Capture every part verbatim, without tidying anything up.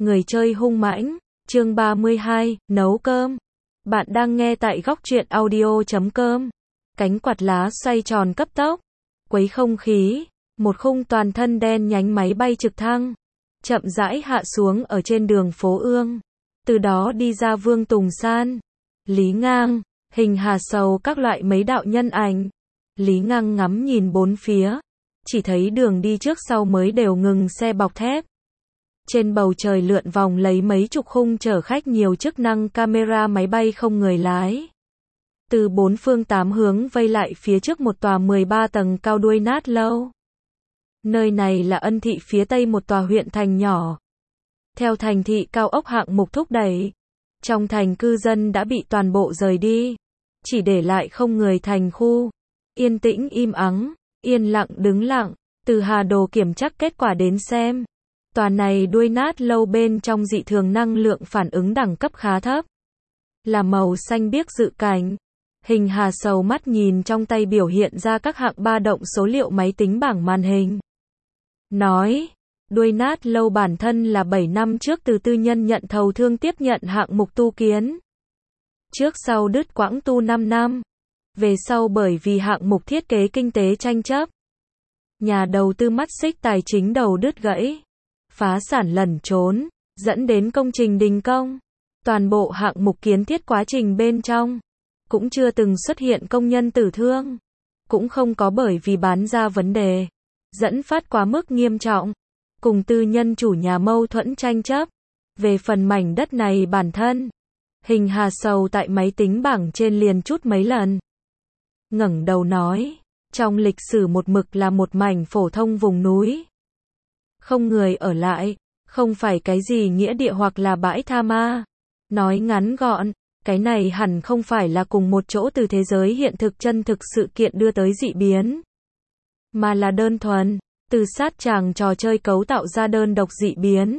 Người chơi hung mãnh, chương ba mươi hai, nấu cơm. Bạn đang nghe tại góc truyện audio chấm com. Cánh quạt lá xoay tròn cấp tốc, quấy không khí, một khung toàn thân đen nhánh máy bay trực thăng, chậm rãi hạ xuống ở trên đường phố Ương. Từ đó đi ra Vương Tùng San, Lý Ngang, Hình Hà Sầu các loại mấy đạo nhân ảnh. Lý Ngang ngắm nhìn bốn phía, chỉ thấy đường đi trước sau mới đều ngừng xe bọc thép. Trên bầu trời lượn vòng lấy mấy chục khung chở khách nhiều chức năng camera máy bay không người lái. Từ bốn phương tám hướng vây lại phía trước một tòa mười ba tầng cao đuôi nát lâu. Nơi này là Ân Thị phía tây một tòa huyện thành nhỏ. Theo thành thị cao ốc hạng mục thúc đẩy, trong thành cư dân đã bị toàn bộ rời đi, chỉ để lại không người thành khu. Yên tĩnh im ắng, yên lặng đứng lặng, từ Hà Đồ kiểm tra kết quả đến xem. Tòa này đuôi nát lâu bên trong dị thường năng lượng phản ứng đẳng cấp khá thấp. Là màu xanh biếc dự cảnh. Hình Hà Sầu mắt nhìn trong tay biểu hiện ra các hạng ba động số liệu máy tính bảng màn hình. Nói, đuôi nát lâu bản thân là bảy năm trước từ tư nhân nhận thầu thương tiếp nhận hạng mục tu kiến. Trước sau đứt quãng tu năm năm. Về sau bởi vì hạng mục thiết kế kinh tế tranh chấp, nhà đầu tư mắt xích tài chính đầu đứt gãy, phá sản lẩn trốn, dẫn đến công trình đình công. Toàn bộ hạng mục kiến thiết quá trình bên trong cũng chưa từng xuất hiện công nhân tử thương, cũng không có bởi vì bán ra vấn đề dẫn phát quá mức nghiêm trọng, cùng tư nhân chủ nhà mâu thuẫn tranh chấp. Về phần mảnh đất này bản thân, Hình Hà Sầu tại máy tính bảng trên liền chút mấy lần. Ngẩng đầu nói, trong lịch sử một mực là một mảnh phổ thông vùng núi. Không người ở lại, không phải cái gì nghĩa địa hoặc là bãi tha ma. Nói ngắn gọn, cái này hẳn không phải là cùng một chỗ từ thế giới hiện thực chân thực sự kiện đưa tới dị biến, mà là đơn thuần, từ sát tràng trò chơi cấu tạo ra đơn độc dị biến.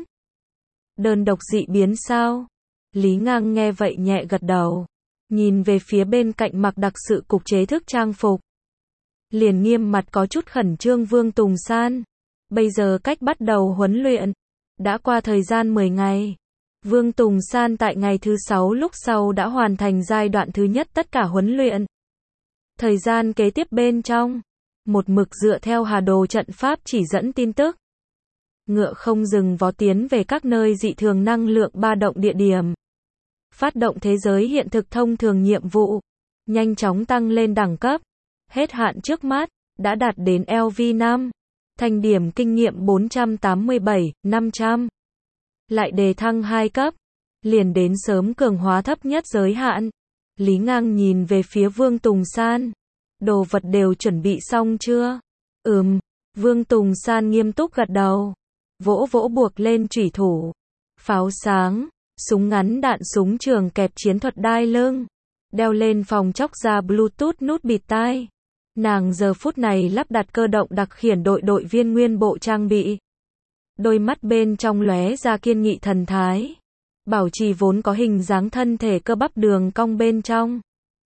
Đơn độc dị biến sao? Lý Ngang nghe vậy nhẹ gật đầu, nhìn về phía bên cạnh mặc đặc sự cục chế thức trang phục. Liền nghiêm mặt có chút khẩn trương Vương Tùng San. Bây giờ cách bắt đầu huấn luyện, đã qua thời gian mười ngày. Vương Tùng San tại ngày thứ sáu lúc sau đã hoàn thành giai đoạn thứ nhất tất cả huấn luyện. Thời gian kế tiếp bên trong, một mực dựa theo Hà Đồ trận pháp chỉ dẫn tin tức. Ngựa không dừng vó tiến về các nơi dị thường năng lượng ba động địa điểm. Phát động thế giới hiện thực thông thường nhiệm vụ. Nhanh chóng tăng lên đẳng cấp. Hết hạn trước mắt, đã đạt đến L V năm. Thành điểm kinh nghiệm bốn trăm tám mươi bảy, năm trăm. Lại đề thăng hai cấp. Liền đến sớm cường hóa thấp nhất giới hạn. Lý Ngang nhìn về phía Vương Tùng San. Đồ vật đều chuẩn bị xong chưa? Ừm. Vương Tùng San nghiêm túc gật đầu. Vỗ vỗ buộc lên chủy thủ. Pháo sáng. Súng ngắn đạn súng trường kẹp chiến thuật đai lưng. Đeo lên phòng chóc ra Bluetooth nút bịt tai. Nàng giờ phút này lắp đặt cơ động đặc khiển đội đội viên nguyên bộ trang bị. Đôi mắt bên trong lóe ra kiên nghị thần thái. Bảo trì vốn có hình dáng thân thể cơ bắp đường cong bên trong.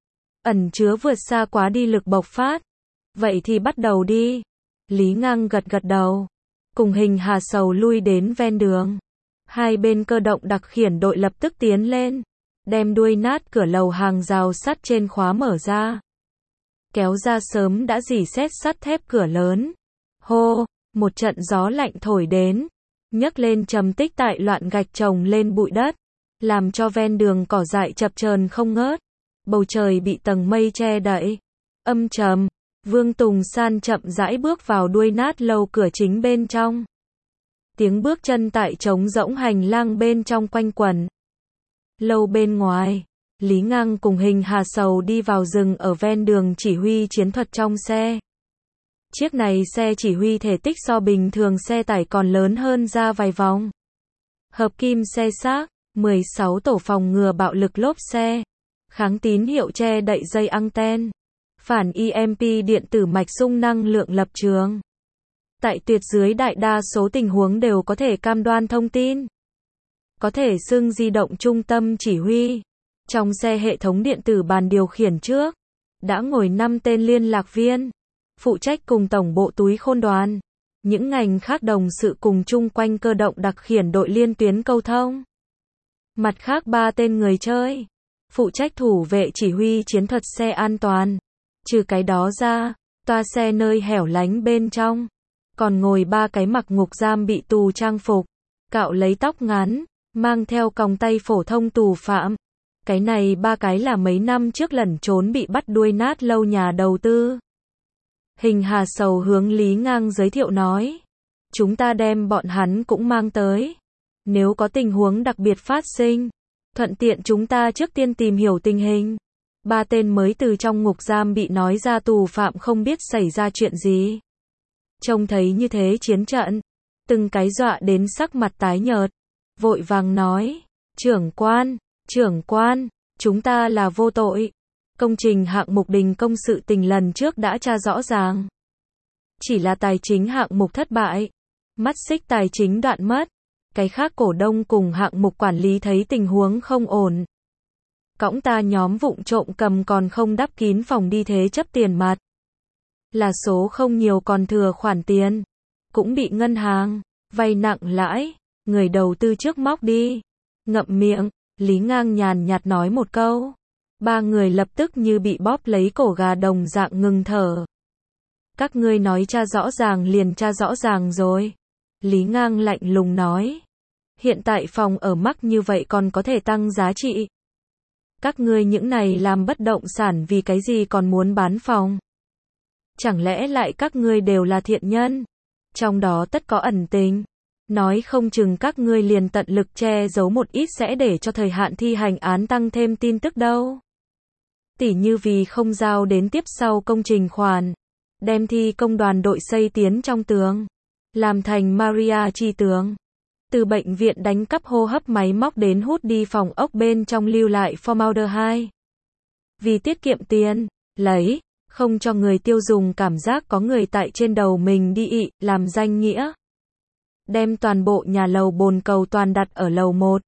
Ẩn chứa vượt xa quá đi lực bộc phát. Vậy thì bắt đầu đi. Lý Ngang gật gật đầu. Cùng Hình Hà Sầu lui đến ven đường. Hai bên cơ động đặc khiển đội lập tức tiến lên. Đem đuôi nát cửa lầu hàng rào sắt trên khóa mở ra. Kéo ra sớm đã dỉ sét sắt thép cửa lớn. Hô, một trận gió lạnh thổi đến. Nhấc lên trầm tích tại loạn gạch chồng lên bụi đất. Làm cho ven đường cỏ dại chập chờn không ngớt. Bầu trời bị tầng mây che đậy. Âm trầm. Vương Tùng San chậm rãi bước vào đuôi nát lâu cửa chính bên trong. Tiếng bước chân tại trống rỗng hành lang bên trong quanh quẩn. Lâu bên ngoài, Lý Ngang cùng Hình Hà Sầu đi vào rừng ở ven đường chỉ huy chiến thuật trong xe. Chiếc này xe chỉ huy thể tích so bình thường xe tải còn lớn hơn ra vài vòng. Hợp kim xe xác, mười sáu tổ phòng ngừa bạo lực lốp xe, kháng tín hiệu che đậy dây anten, phản E M P điện tử mạch sung năng lượng lập trường. Tại tuyệt dưới đại đa số tình huống đều có thể cam đoan thông tin. Có thể xưng di động trung tâm chỉ huy. Trong xe hệ thống điện tử bàn điều khiển trước, đã ngồi năm tên liên lạc viên, phụ trách cùng tổng bộ túi khôn đoàn. những ngành khác đồng sự cùng chung quanh cơ động đặc khiển đội liên tuyến câu thông. Mặt khác ba tên người chơi, phụ trách thủ vệ chỉ huy chiến thuật xe an toàn. Trừ cái đó ra, toa xe nơi hẻo lánh bên trong, còn ngồi ba cái mặc ngục giam bị tù trang phục, cạo lấy tóc ngắn, mang theo còng tay phổ thông tù phạm. Cái này ba cái là mấy năm trước lẩn trốn bị bắt đuôi nát lâu nhà đầu tư. Hình Hà Sầu hướng Lý Ngang giới thiệu nói. Chúng ta đem bọn hắn cũng mang tới. Nếu có tình huống đặc biệt phát sinh, thuận tiện chúng ta trước tiên tìm hiểu tình hình. Ba tên mới từ trong ngục giam bị nói ra tù phạm không biết xảy ra chuyện gì. Trông thấy như thế chiến trận, từng cái dọa đến sắc mặt tái nhợt, vội vàng nói, trưởng quan, trưởng quan, chúng ta là vô tội. Công trình hạng mục đình công sự tình lần trước đã tra rõ ràng. Chỉ là tài chính hạng mục thất bại, mắt xích tài chính đoạn mất. Cái khác cổ đông cùng hạng mục quản lý thấy tình huống không ổn. Cõng ta nhóm vụng trộm cầm còn không đắp kín phòng đi thế chấp tiền mặt. Là số không nhiều còn thừa khoản tiền. Cũng bị ngân hàng, vay nặng lãi, người đầu tư trước móc đi. Ngậm miệng, Lý Ngang nhàn nhạt nói một câu. Ba người lập tức như bị bóp lấy cổ gà đồng dạng ngừng thở. Các ngươi nói tra rõ ràng liền tra rõ ràng rồi. Lý Ngang lạnh lùng nói. Hiện tại phòng ở mắc như vậy còn có thể tăng giá trị. Các ngươi những này làm bất động sản vì cái gì còn muốn bán phòng? Chẳng lẽ lại các ngươi đều là thiện nhân? Trong đó tất có ẩn tình. Nói không chừng các ngươi liền tận lực che giấu một ít sẽ để cho thời hạn thi hành án tăng thêm tin tức đâu. Tỉ như vì không giao đến tiếp sau công trình khoản. Đem thi công đoàn đội xây tiến trong tường. Làm thành Maria chi tường. Từ bệnh viện đánh cắp hô hấp máy móc đến hút đi phòng ốc bên trong lưu lại formaldehyde. Vì tiết kiệm tiền, lấy, không cho người tiêu dùng cảm giác có người tại trên đầu mình đi ị, làm danh nghĩa. Đem toàn bộ nhà lầu bồn cầu toàn đặt ở lầu một.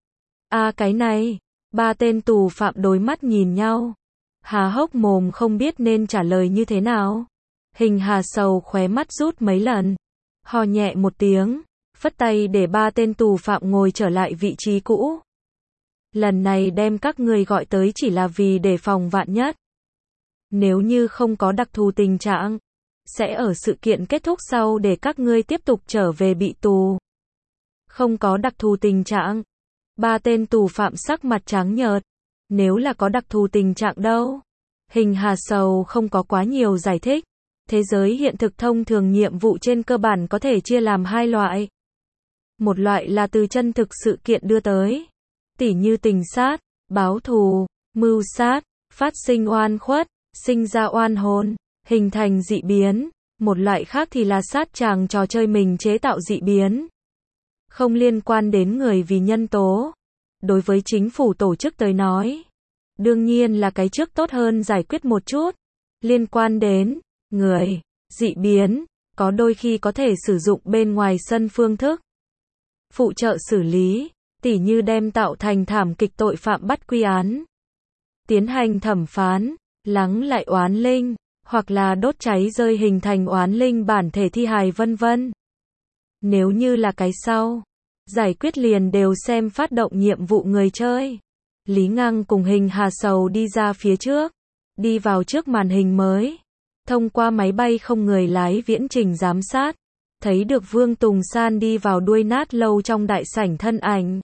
À cái này, ba tên tù phạm đối mắt nhìn nhau. Há hốc mồm không biết nên trả lời như thế nào. Hình Hà Sầu khóe mắt rút mấy lần. Hò nhẹ một tiếng, phất tay để ba tên tù phạm ngồi trở lại vị trí cũ. Lần này đem các người gọi tới chỉ là vì để phòng vạn nhất. Nếu như không có đặc thù tình trạng, sẽ ở sự kiện kết thúc sau để các ngươi tiếp tục trở về bị tù. Không có đặc thù tình trạng. Ba tên tù phạm sắc mặt trắng nhợt. Nếu là có đặc thù tình trạng đâu? Hình Hà Sầu không có quá nhiều giải thích. Thế giới hiện thực thông thường nhiệm vụ trên cơ bản có thể chia làm hai loại. Một loại là từ chân thực sự kiện đưa tới. Tỉ như tình sát, báo thù, mưu sát, phát sinh oan khuất, sinh ra oan hồn, hình thành dị biến. Một loại khác thì là sát tràng trò chơi mình chế tạo dị biến. Không liên quan đến người vì nhân tố. Đối với chính phủ tổ chức tới nói, đương nhiên là cái trước tốt hơn giải quyết một chút. Liên quan đến người, dị biến, có đôi khi có thể sử dụng bên ngoài sân phương thức. Phụ trợ xử lý, tỉ như đem tạo thành thảm kịch tội phạm bắt quy án. Tiến hành thẩm phán, lắng lại oán linh, hoặc là đốt cháy rơi hình thành oán linh bản thể thi hài vân vân. Nếu như là cái sau, giải quyết liền đều xem phát động nhiệm vụ người chơi. Lý Ngang cùng Hình Hà Sầu đi ra phía trước, đi vào trước màn hình mới. Thông qua máy bay không người lái viễn trình giám sát, thấy được Vương Tùng San đi vào đuôi nát lâu trong đại sảnh thân ảnh.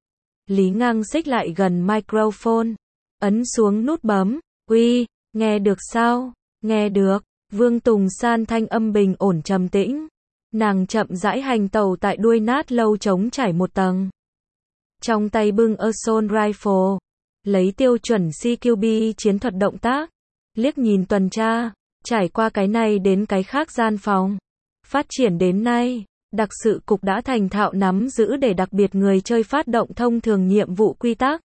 Lý Ngang xích lại gần microphone, ấn xuống nút bấm, uy, nghe được sao? Nghe được. Vương Tùng San thanh âm bình ổn trầm tĩnh. Nàng chậm rãi hành tàu tại đuôi nát lâu trống trải một tầng. Trong tay bưng assault rifle, lấy tiêu chuẩn xê quy bê chiến thuật động tác, liếc nhìn tuần tra, trải qua cái này đến cái khác gian phòng. Phát triển đến nay, đặc sự cục đã thành thạo nắm giữ để đặc biệt người chơi phát động thông thường nhiệm vụ quy tắc.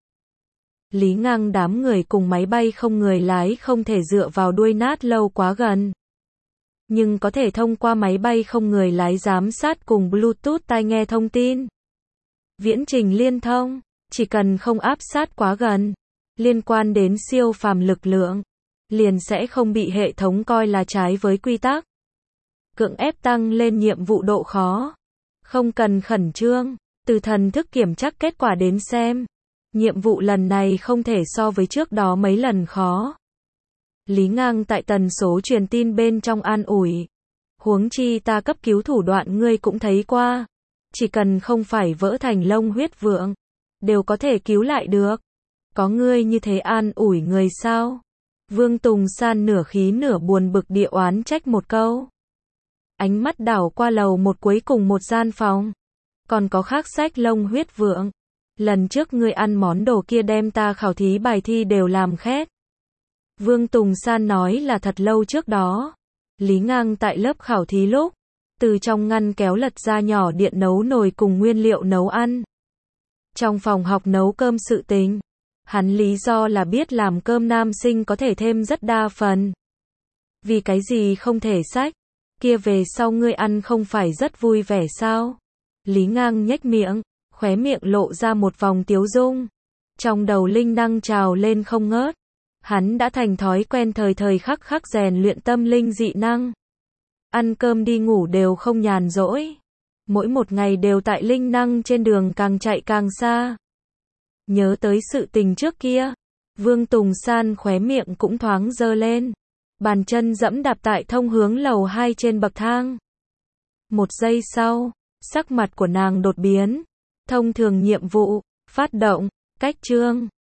Lý Ngang đám người cùng máy bay không người lái không thể dựa vào đuôi nát lâu quá gần. Nhưng có thể thông qua máy bay không người lái giám sát cùng Bluetooth tai nghe thông tin. Viễn trình liên thông, chỉ cần không áp sát quá gần, liên quan đến siêu phàm lực lượng, liền sẽ không bị hệ thống coi là trái với quy tắc. cưỡng ép tăng lên nhiệm vụ độ khó. Không cần khẩn trương, từ thần thức kiểm tra kết quả đến xem. Nhiệm vụ lần này không thể so với trước đó mấy lần khó. Lý Ngang tại tần số truyền tin bên trong an ủi. Huống chi ta cấp cứu thủ đoạn ngươi cũng thấy qua. Chỉ cần không phải vỡ thành lông huyết vượng, đều có thể cứu lại được. Có ngươi như thế an ủi người sao? Vương Tùng San nửa khí nửa buồn bực địa oán trách một câu. Ánh mắt đảo qua lầu một cuối cùng một gian phòng. Còn có khác sách lông huyết vượng. Lần trước ngươi ăn món đồ kia đem ta khảo thí bài thi đều làm khét. Vương Tùng San nói là thật lâu trước đó. Lý Ngang tại lớp khảo thí lúc, từ trong ngăn kéo lật ra nhỏ điện nấu nồi cùng nguyên liệu nấu ăn. Trong phòng học nấu cơm sự tình, hắn lý do là biết làm cơm nam sinh có thể thêm rất đa phần. Vì cái gì không thể sách, kia về sau ngươi ăn không phải rất vui vẻ sao? Lý Ngang nhếch miệng, khóe miệng lộ ra một vòng tiếu dung. Trong đầu linh năng trào lên không ngớt. Hắn đã thành thói quen thời thời khắc khắc rèn luyện tâm linh dị năng. Ăn cơm đi ngủ đều không nhàn rỗi. Mỗi một ngày đều tại linh năng trên đường càng chạy càng xa. Nhớ tới sự tình trước kia, Vương Tùng San khóe miệng cũng thoáng dơ lên. Bàn chân dẫm đạp tại thông hướng lầu hai trên bậc thang. Một giây sau, sắc mặt của nàng đột biến. Thông thường nhiệm vụ, phát động, cách chương.